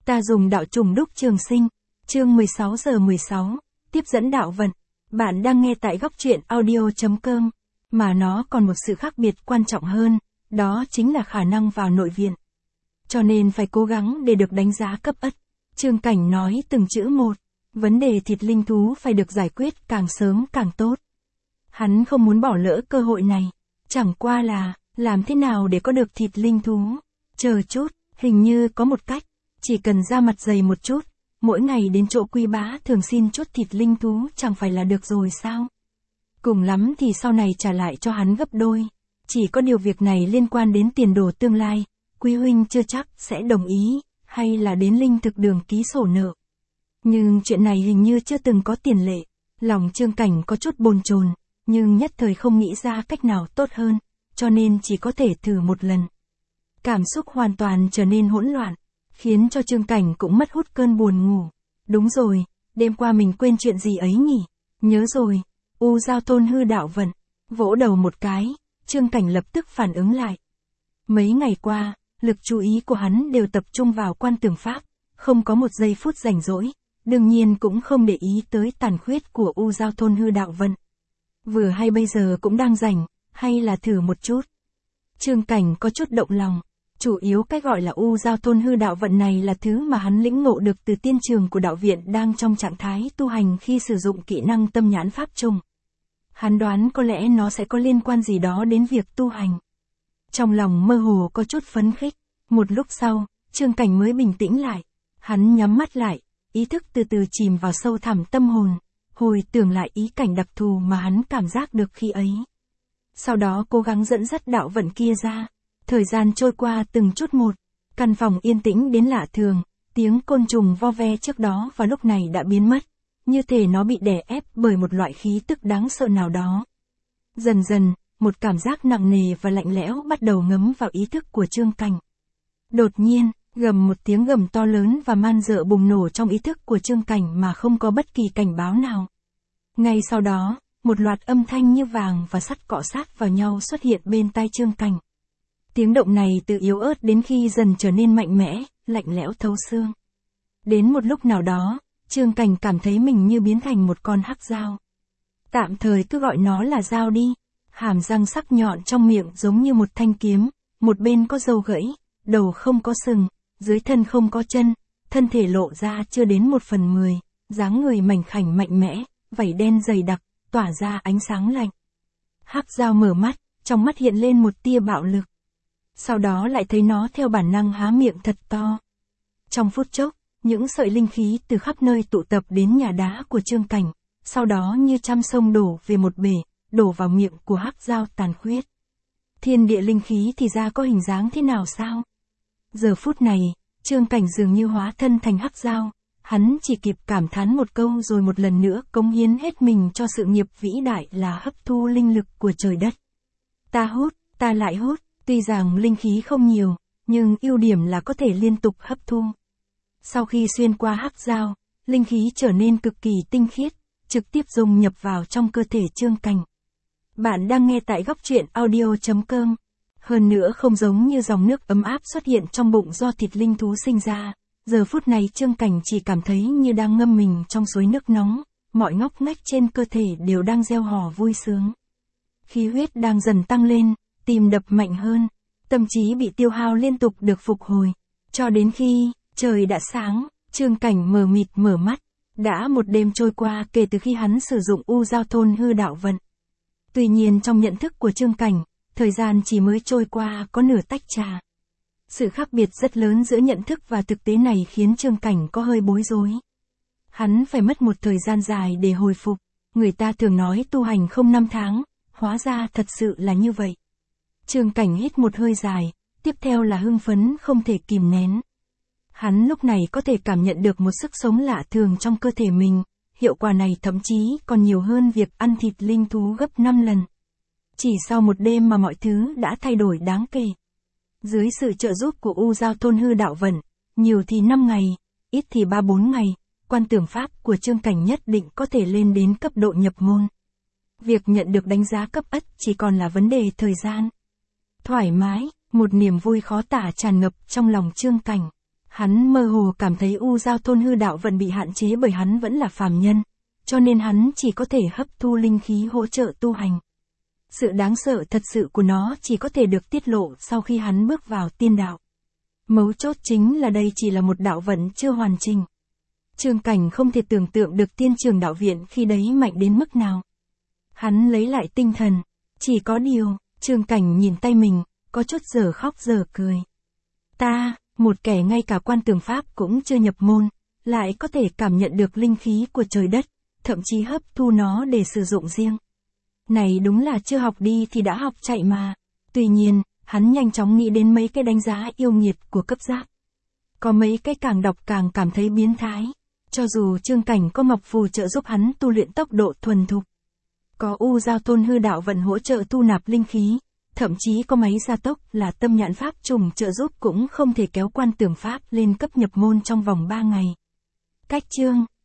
Ta dùng đạo trùng đúc trường sinh. Chương 16 giờ 16. Tiếp dẫn đạo vận. Bạn đang nghe tại góc truyện audio.com. Mà nó còn một sự khác biệt quan trọng hơn, đó chính là khả năng vào nội viện. Cho nên phải cố gắng để được đánh giá cấp ất. Trương Cảnh nói từng chữ một. Vấn đề thịt linh thú phải được giải quyết càng sớm càng tốt. Hắn không muốn bỏ lỡ cơ hội này. Chẳng qua là, làm thế nào để có được thịt linh thú? Chờ chút, hình như có một cách. Chỉ cần ra mặt dày một chút, mỗi ngày đến chỗ Quy Bá thường xin chút thịt linh thú chẳng phải là được rồi sao? Cùng lắm thì sau này trả lại cho hắn gấp đôi. Chỉ có điều việc này liên quan đến tiền đồ tương lai, Quý huynh chưa chắc sẽ đồng ý, hay là đến linh thực đường ký sổ nợ. Nhưng chuyện này hình như chưa từng có tiền lệ. Lòng Trương Cảnh có chút bồn chồn, nhưng nhất thời không nghĩ ra cách nào tốt hơn, cho nên chỉ có thể thử một lần. Cảm xúc hoàn toàn trở nên hỗn loạn, khiến cho Trương Cảnh cũng mất hút cơn buồn ngủ. Đúng rồi, đêm qua mình quên chuyện gì ấy nhỉ? Nhớ rồi, U Giao Tôn hư đạo vận. Vỗ đầu một cái, Trương Cảnh lập tức phản ứng lại. Mấy ngày qua, lực chú ý của hắn đều tập trung vào quan tưởng pháp, không có một giây phút rảnh rỗi, đương nhiên cũng không để ý tới tàn khuyết của U Giao Tôn hư đạo vận. Vừa hay bây giờ cũng đang rảnh, hay là thử một chút. Trương Cảnh có chút động lòng. Chủ yếu cái gọi là U Giao Tôn hư đạo vận này là thứ mà hắn lĩnh ngộ được từ tiên trường của đạo viện đang trong trạng thái tu hành khi sử dụng kỹ năng tâm nhãn pháp trùng. Hắn đoán có lẽ nó sẽ có liên quan gì đó đến việc tu hành. Trong lòng mơ hồ có chút phấn khích. Một lúc sau, Trương Cảnh mới bình tĩnh lại. Hắn nhắm mắt lại, ý thức từ từ chìm vào sâu thẳm tâm hồn, hồi tưởng lại ý cảnh đặc thù mà hắn cảm giác được khi ấy. Sau đó cố gắng dẫn dắt đạo vận kia ra. Thời gian trôi qua từng chút một, căn phòng yên tĩnh đến lạ thường, tiếng côn trùng vo ve trước đó vào lúc này đã biến mất, như thể nó bị đè ép bởi một loại khí tức đáng sợ nào đó. Dần dần, một cảm giác nặng nề và lạnh lẽo bắt đầu ngấm vào ý thức của Trương Cảnh. Đột nhiên, gầm một tiếng gầm to lớn và man dợ bùng nổ trong ý thức của Trương Cảnh mà không có bất kỳ cảnh báo nào. Ngay sau đó, một loạt âm thanh như vàng và sắt cọ sát vào nhau xuất hiện bên tai Trương Cảnh. Tiếng động này từ yếu ớt đến khi dần trở nên mạnh mẽ, lạnh lẽo thấu xương. Đến một lúc nào đó, Trương Cảnh cảm thấy mình như biến thành một con hắc dao. Tạm thời cứ gọi nó là dao đi. Hàm răng sắc nhọn trong miệng giống như một thanh kiếm, một bên có râu gãy, đầu không có sừng, dưới thân không có chân, thân thể lộ ra chưa đến 1/10, dáng người mảnh khảnh mạnh mẽ, vảy đen dày đặc, tỏa ra ánh sáng lạnh. Hắc dao mở mắt, trong mắt hiện lên một tia bạo lực. Sau đó lại thấy nó theo bản năng há miệng thật to. Trong phút chốc, những sợi linh khí từ khắp nơi tụ tập đến nhà đá của Trương Cảnh, sau đó như trăm sông đổ về một bể, đổ vào miệng của hắc dao tàn khuyết. Thiên địa linh khí thì ra có hình dáng thế nào sao? Giờ phút này, Trương Cảnh dường như hóa thân thành hắc dao, hắn chỉ kịp cảm thán một câu rồi một lần nữa cống hiến hết mình cho sự nghiệp vĩ đại là hấp thu linh lực của trời đất. Ta hút, ta lại hút. Tuy rằng linh khí không nhiều, nhưng ưu điểm là có thể liên tục hấp thu. Sau khi xuyên qua hắc dao, linh khí trở nên cực kỳ tinh khiết, trực tiếp dung nhập vào trong cơ thể Trương Cảnh. Bạn đang nghe tại góc truyện audio.com. Hơn nữa không giống như dòng nước ấm áp xuất hiện trong bụng do thịt linh thú sinh ra. Giờ phút này Trương Cảnh chỉ cảm thấy như đang ngâm mình trong suối nước nóng, mọi ngóc ngách trên cơ thể đều đang reo hò vui sướng. Khí huyết đang dần tăng lên. Tim đập mạnh hơn, tâm trí bị tiêu hao liên tục được phục hồi, cho đến khi trời đã sáng, Trương Cảnh mờ mịt mở mắt. Đã một đêm trôi qua kể từ khi hắn sử dụng U Giao Tôn hư đạo vận. Tuy nhiên trong nhận thức của Trương Cảnh, thời gian chỉ mới trôi qua có nửa tách trà. Sự khác biệt rất lớn giữa nhận thức và thực tế này khiến Trương Cảnh có hơi bối rối. Hắn phải mất một thời gian dài để hồi phục, người ta thường nói tu hành không 5 tháng, hóa ra thật sự là như vậy. Trương Cảnh hít một hơi dài, tiếp theo là hưng phấn không thể kìm nén. Hắn lúc này có thể cảm nhận được một sức sống lạ thường trong cơ thể mình, hiệu quả này thậm chí còn nhiều hơn việc ăn thịt linh thú gấp 5 lần. Chỉ sau một đêm mà mọi thứ đã thay đổi đáng kể. Dưới sự trợ giúp của U Giao Tôn hư đạo vận, nhiều thì 5 ngày, ít thì 3-4 ngày, quan tưởng pháp của Trương Cảnh nhất định có thể lên đến cấp độ nhập môn. Việc nhận được đánh giá cấp ất chỉ còn là vấn đề thời gian. Thoải mái, một niềm vui khó tả tràn ngập trong lòng Trương Cảnh. Hắn mơ hồ cảm thấy U Giao Thôn hư đạo vận bị hạn chế bởi hắn vẫn là phàm nhân, cho nên hắn chỉ có thể hấp thu linh khí hỗ trợ tu hành. Sự đáng sợ thật sự của nó chỉ có thể được tiết lộ sau khi hắn bước vào tiên đạo. Mấu chốt chính là đây chỉ là một đạo vận chưa hoàn chỉnh. Trương Cảnh không thể tưởng tượng được Tiên Trường Đạo Viện khi đấy mạnh đến mức nào. Hắn lấy lại tinh thần, chỉ có điều, Trương Cảnh nhìn tay mình, có chút giờ khóc giờ cười. Ta, một kẻ ngay cả quan tường pháp cũng chưa nhập môn, lại có thể cảm nhận được linh khí của trời đất, thậm chí hấp thu nó để sử dụng riêng. Này đúng là chưa học đi thì đã học chạy mà. Tuy nhiên, hắn nhanh chóng nghĩ đến mấy cái đánh giá yêu nghiệt của cấp giáp. Có mấy cái càng đọc càng cảm thấy biến thái. Cho dù Trương Cảnh có ngọc phù trợ giúp hắn tu luyện tốc độ thuần thục, có U Giao Thôn hư đạo vận hỗ trợ thu nạp linh khí, thậm chí có máy gia tốc là tâm nhãn pháp trùng trợ giúp cũng không thể kéo quan tưởng pháp lên cấp nhập môn trong vòng 3 ngày. Cách chương